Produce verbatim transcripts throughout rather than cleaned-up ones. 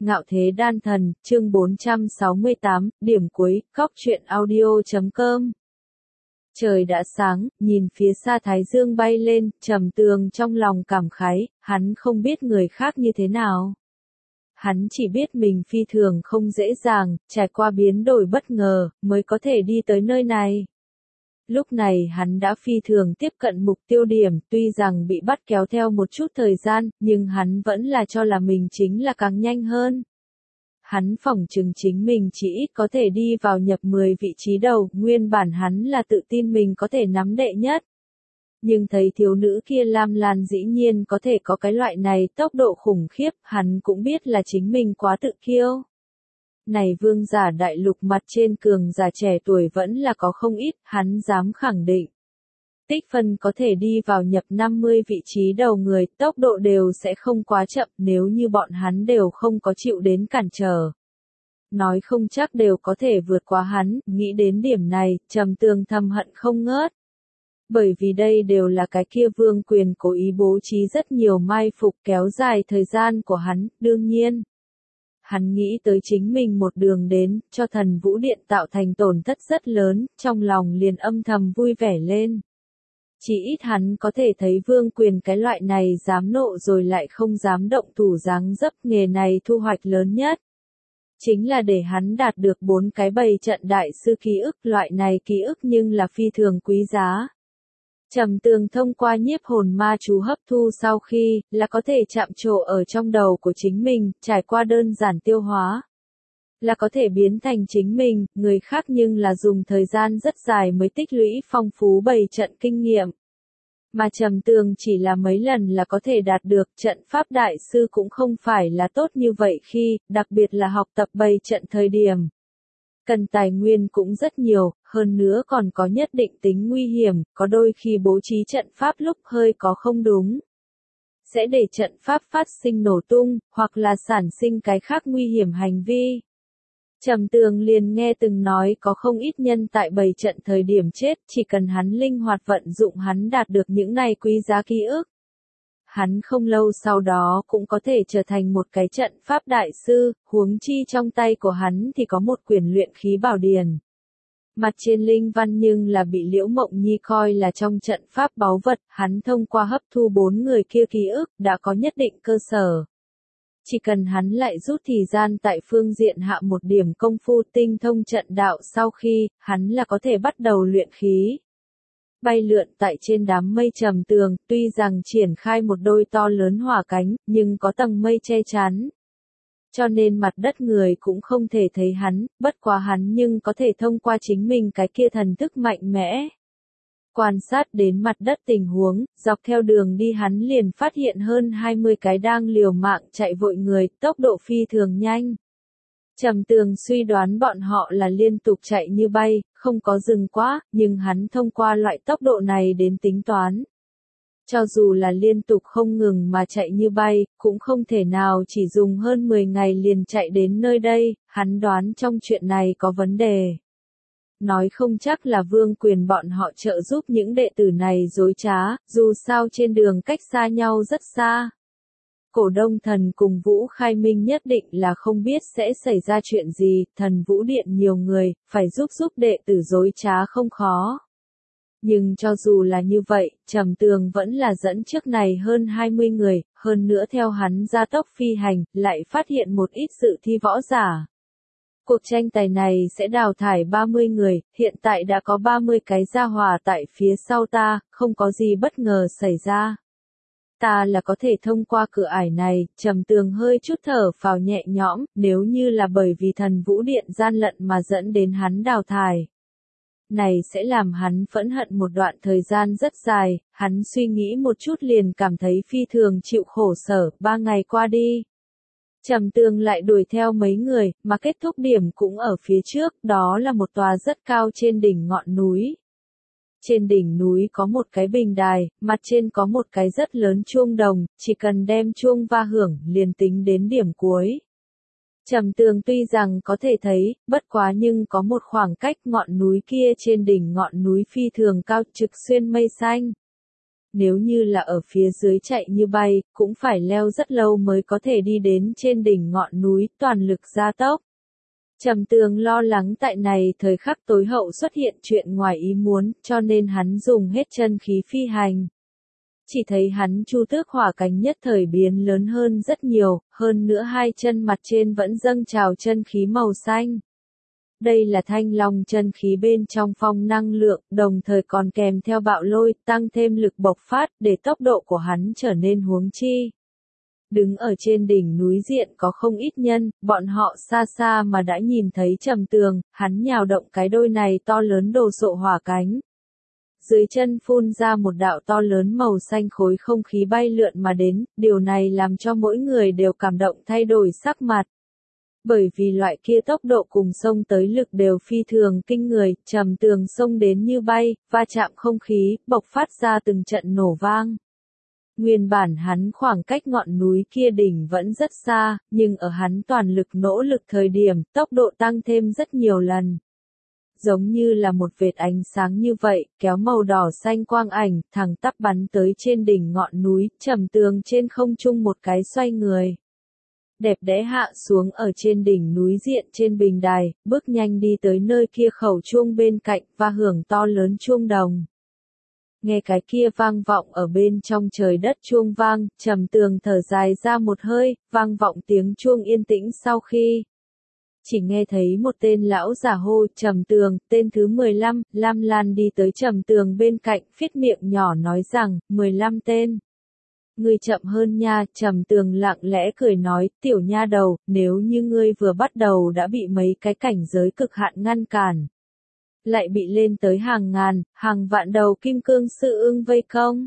Ngạo Thế Đan Thần, chương bốn trăm sáu mươi tám, điểm cuối, góc truyện audio chấm com. Trời đã sáng, nhìn phía xa thái dương bay lên, Trầm Tường trong lòng cảm khái, hắn không biết người khác như thế nào. Hắn chỉ biết mình phi thường không dễ dàng, trải qua biến đổi bất ngờ, mới có thể đi tới nơi này. Lúc này hắn đã phi thường tiếp cận mục tiêu điểm, tuy rằng bị bắt kéo theo một chút thời gian, nhưng hắn vẫn là cho là mình chính là càng nhanh hơn. Hắn phỏng chừng chính mình chỉ ít có thể đi vào nhập mười vị trí đầu, nguyên bản hắn là tự tin mình có thể nắm đệ nhất. Nhưng thấy thiếu nữ kia Lam Lan dĩ nhiên có thể có cái loại này tốc độ khủng khiếp, hắn cũng biết là chính mình quá tự kiêu. Này vương giả đại lục mặt trên cường giả trẻ tuổi vẫn là có không ít, hắn dám khẳng định. Tích phân có thể đi vào nhập năm mươi vị trí đầu người, tốc độ đều sẽ không quá chậm nếu như bọn hắn đều không có chịu đến cản trở. Nói không chắc đều có thể vượt qua hắn, nghĩ đến điểm này, Trầm Tường thầm hận không ngớt. Bởi vì đây đều là cái kia Vương Quyền cố ý bố trí rất nhiều mai phục kéo dài thời gian của hắn, đương nhiên. Hắn nghĩ tới chính mình một đường đến, cho Thần Vũ Điện tạo thành tổn thất rất lớn, trong lòng liền âm thầm vui vẻ lên. Chỉ ít hắn có thể thấy Vương Quyền cái loại này dám nộ rồi lại không dám động thủ dáng dấp, nghề này thu hoạch lớn nhất. Chính là để hắn đạt được bốn cái bầy trận đại sư ký ức, loại này ký ức nhưng là phi thường quý giá. Trầm Tường thông qua nhiếp hồn ma chú hấp thu sau khi, là có thể chạm trổ ở trong đầu của chính mình, trải qua đơn giản tiêu hóa. Là có thể biến thành chính mình, người khác nhưng là dùng thời gian rất dài mới tích lũy phong phú bầy trận kinh nghiệm. Mà Trầm Tường chỉ là mấy lần là có thể đạt được, trận pháp đại sư cũng không phải là tốt như vậy khi, đặc biệt là học tập bầy trận thời điểm. Cần tài nguyên cũng rất nhiều, hơn nữa còn có nhất định tính nguy hiểm, có đôi khi bố trí trận pháp lúc hơi có không đúng. Sẽ để trận pháp phát sinh nổ tung, hoặc là sản sinh cái khác nguy hiểm hành vi. Trầm Tường liền nghe từng nói có không ít nhân tại bầy trận thời điểm chết, chỉ cần hắn linh hoạt vận dụng hắn đạt được những này quý giá ký ức. Hắn không lâu sau đó cũng có thể trở thành một cái trận pháp đại sư, huống chi trong tay của hắn thì có một quyển luyện khí bảo điển. Mặt trên linh văn nhưng là bị Liễu Mộng Nhi coi là trong trận pháp báu vật, hắn thông qua hấp thu bốn người kia ký ức đã có nhất định cơ sở. Chỉ cần hắn lại rút thời gian tại phương diện hạ một điểm công phu tinh thông trận đạo sau khi, hắn là có thể bắt đầu luyện khí. Bay lượn tại trên đám mây Trầm Tường, tuy rằng triển khai một đôi to lớn hỏa cánh, nhưng có tầng mây che chắn. Cho nên mặt đất người cũng không thể thấy hắn, bất quá hắn nhưng có thể thông qua chính mình cái kia thần thức mạnh mẽ. Quan sát đến mặt đất tình huống, dọc theo đường đi hắn liền phát hiện hơn hai mươi cái đang liều mạng chạy vội người, tốc độ phi thường nhanh. Trầm Tường suy đoán bọn họ là liên tục chạy như bay, không có dừng quá, nhưng hắn thông qua loại tốc độ này đến tính toán. Cho dù là liên tục không ngừng mà chạy như bay, cũng không thể nào chỉ dùng hơn mười ngày liền chạy đến nơi đây, hắn đoán trong chuyện này có vấn đề. Nói không chắc là Vương Quyền bọn họ trợ giúp những đệ tử này dối trá, dù sao trên đường cách xa nhau rất xa. Cổ Đông Thần cùng Vũ Khai Minh nhất định là không biết sẽ xảy ra chuyện gì, Thần Vũ Điện nhiều người, phải giúp giúp đệ tử dối trá không khó. Nhưng cho dù là như vậy, Trầm Tường vẫn là dẫn trước này hơn hai mươi người, hơn nữa theo hắn gia tốc phi hành, lại phát hiện một ít sự thi võ giả. Cuộc tranh tài này sẽ đào thải ba mươi người, hiện tại đã có ba mươi cái gia hỏa tại phía sau ta, không có gì bất ngờ xảy ra. Ta là có thể thông qua cửa ải này, Trầm Tường hơi chút thở phào nhẹ nhõm, nếu như là bởi vì Thần Vũ Điện gian lận mà dẫn đến hắn đào thải. Này sẽ làm hắn phẫn hận một đoạn thời gian rất dài, hắn suy nghĩ một chút liền cảm thấy phi thường chịu khổ sở, ba ngày qua đi. Trầm Tường lại đuổi theo mấy người, mà kết thúc điểm cũng ở phía trước, đó là một tòa rất cao trên đỉnh ngọn núi. Trên đỉnh núi có một cái bình đài, mặt trên có một cái rất lớn chuông đồng, chỉ cần đem chuông va hưởng, liền tính đến điểm cuối. Trầm Tường tuy rằng có thể thấy, bất quá nhưng có một khoảng cách ngọn núi kia trên đỉnh ngọn núi phi thường cao trực xuyên mây xanh. Nếu như là ở phía dưới chạy như bay, cũng phải leo rất lâu mới có thể đi đến trên đỉnh ngọn núi, toàn lực gia tốc. Trầm Tường lo lắng tại này thời khắc tối hậu xuất hiện chuyện ngoài ý muốn, cho nên hắn dùng hết chân khí phi hành. Chỉ thấy hắn chu tước hỏa cánh nhất thời biến lớn hơn rất nhiều, hơn nữa hai chân mặt trên vẫn dâng trào chân khí màu xanh. Đây là thanh long chân khí bên trong phong năng lượng, đồng thời còn kèm theo bạo lôi, tăng thêm lực bộc phát, để tốc độ của hắn trở nên huống chi. Đứng ở trên đỉnh núi diện có không ít nhân, bọn họ xa xa mà đã nhìn thấy Trầm Tường, hắn nhào động cái đôi này to lớn đồ sộ hỏa cánh. Dưới chân phun ra một đạo to lớn màu xanh khối không khí bay lượn mà đến, điều này làm cho mỗi người đều cảm động thay đổi sắc mặt. Bởi vì loại kia tốc độ cùng xông tới lực đều phi thường kinh người, Trầm Tường xông đến như bay, va chạm không khí, bộc phát ra từng trận nổ vang. Nguyên bản hắn khoảng cách ngọn núi kia đỉnh vẫn rất xa, nhưng ở hắn toàn lực nỗ lực thời điểm, tốc độ tăng thêm rất nhiều lần. Giống như là một vệt ánh sáng như vậy, kéo màu đỏ xanh quang ảnh, thẳng tắp bắn tới trên đỉnh ngọn núi, Trầm Tường trên không trung một cái xoay người. Đẹp đẽ hạ xuống ở trên đỉnh núi diện trên bình đài, bước nhanh đi tới nơi kia khẩu chuông bên cạnh, và hưởng to lớn chuông đồng. Nghe cái kia vang vọng ở bên trong trời đất chuông vang, Trầm Tường thở dài ra một hơi, vang vọng tiếng chuông yên tĩnh sau khi. Chỉ nghe thấy một tên lão giả hô, Trầm Tường, tên thứ mười lăm, Lam Lan đi tới Trầm Tường bên cạnh, phết miệng nhỏ nói rằng, mười lăm tên. Ngươi chậm hơn nha, Trầm Tường lặng lẽ cười nói, tiểu nha đầu, nếu như ngươi vừa bắt đầu đã bị mấy cái cảnh giới cực hạn ngăn cản. Lại bị lên tới hàng ngàn, hàng vạn đầu kim cương sư ưng vây công.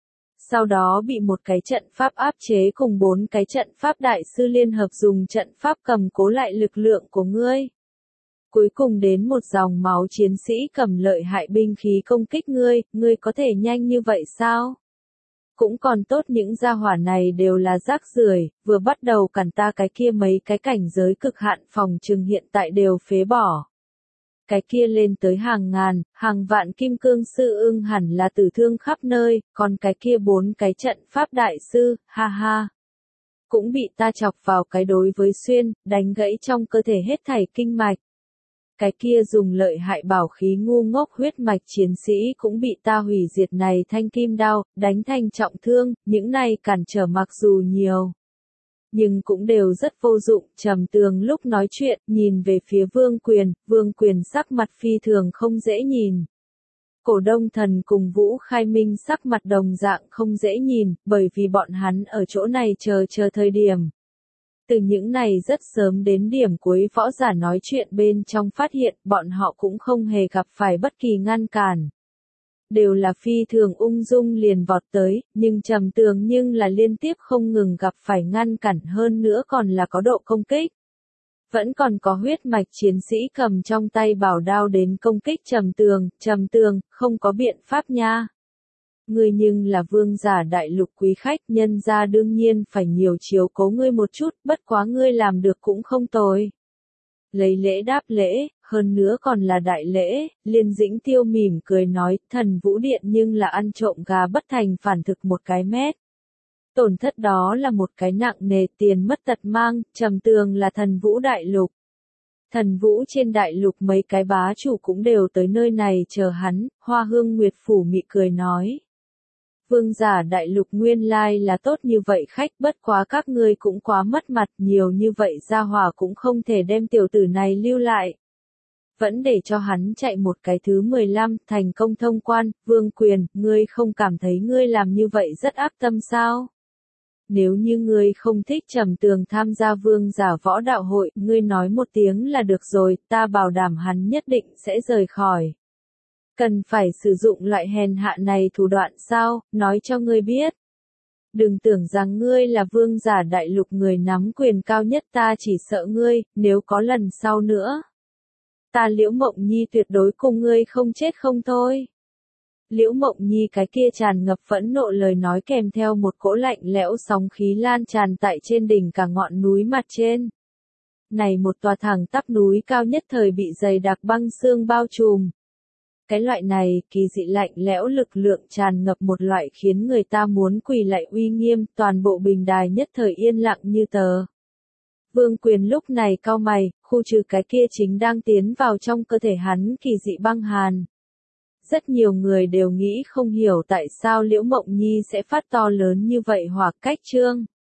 Sau đó bị một cái trận pháp áp chế cùng bốn cái trận pháp đại sư liên hợp dùng trận pháp cầm cố lại lực lượng của ngươi. Cuối cùng đến một dòng máu chiến sĩ cầm lợi hại binh khí công kích ngươi, ngươi có thể nhanh như vậy sao? Cũng còn tốt những gia hỏa này đều là rác rưởi, vừa bắt đầu cản ta cái kia mấy cái cảnh giới cực hạn phòng trừng hiện tại đều phế bỏ. Cái kia lên tới hàng ngàn, hàng vạn kim cương sư ưng hẳn là tử thương khắp nơi, còn cái kia bốn cái trận pháp đại sư, ha ha. Cũng bị ta chọc vào cái đối với xuyên, đánh gãy trong cơ thể hết thảy kinh mạch. Cái kia dùng lợi hại bảo khí ngu ngốc huyết mạch chiến sĩ cũng bị ta hủy diệt này thanh kim đao, đánh thành trọng thương, những này cản trở mặc dù nhiều. Nhưng cũng đều rất vô dụng, Trầm Tường lúc nói chuyện, nhìn về phía Vương Quyền, Vương Quyền sắc mặt phi thường không dễ nhìn. Cổ Đông Thần cùng Vũ Khai Minh sắc mặt đồng dạng không dễ nhìn, bởi vì bọn hắn ở chỗ này chờ chờ thời điểm. Từ những này rất sớm đến điểm cuối võ giả nói chuyện bên trong phát hiện, bọn họ cũng không hề gặp phải bất kỳ ngăn cản. Đều là phi thường ung dung liền vọt tới, nhưng Trầm Tường nhưng là liên tiếp không ngừng gặp phải ngăn cản hơn nữa còn là có độ công kích. Vẫn còn có huyết mạch chiến sĩ cầm trong tay bảo đao đến công kích Trầm Tường, Trầm Tường, không có biện pháp nha. Ngươi nhưng là vương giả đại lục quý khách, nhân ra đương nhiên phải nhiều chiếu cố ngươi một chút, bất quá ngươi làm được cũng không tồi. Lấy lễ đáp lễ, hơn nữa còn là đại lễ, Liên Dĩnh Tiêu mỉm cười nói, Thần Vũ Điện nhưng là ăn trộm gà bất thành phản thực một cái mét. Tổn thất đó là một cái nặng nề tiền mất tật mang, Trầm Tường là Thần Vũ đại lục. Thần Vũ trên đại lục mấy cái bá chủ cũng đều tới nơi này chờ hắn, Hoa Hương Nguyệt Phủ mị cười nói. Vương giả đại lục nguyên lai là tốt như vậy khách, bất quá các ngươi cũng quá mất mặt, nhiều như vậy gia hỏa cũng không thể đem tiểu tử này lưu lại. Vẫn để cho hắn chạy một cái thứ mười lăm, thành công thông quan, Vương Quyền, ngươi không cảm thấy ngươi làm như vậy rất ác tâm sao? Nếu như ngươi không thích Trầm Tường tham gia vương giả võ đạo hội, ngươi nói một tiếng là được rồi, ta bảo đảm hắn nhất định sẽ rời khỏi. Cần phải sử dụng loại hèn hạ này thủ đoạn sao, nói cho ngươi biết. Đừng tưởng rằng ngươi là vương giả đại lục người nắm quyền cao nhất, ta chỉ sợ ngươi, nếu có lần sau nữa. Ta Liễu Mộng Nhi tuyệt đối cùng ngươi không chết không thôi. Liễu Mộng Nhi cái kia tràn ngập phẫn nộ lời nói kèm theo một cỗ lạnh lẽo sóng khí lan tràn tại trên đỉnh cả ngọn núi mặt trên. Này một tòa thẳng tắp núi cao nhất thời bị dày đặc băng sương bao trùm. Cái loại này kỳ dị lạnh lẽo lực lượng tràn ngập một loại khiến người ta muốn quỳ lạy uy nghiêm, toàn bộ bình đài nhất thời yên lặng như tờ. Vương Quyền lúc này cau mày, khu trừ cái kia chính đang tiến vào trong cơ thể hắn kỳ dị băng hàn. Rất nhiều người đều nghĩ không hiểu tại sao Liễu Mộng Nhi sẽ phát to lớn như vậy hoặc cách trương.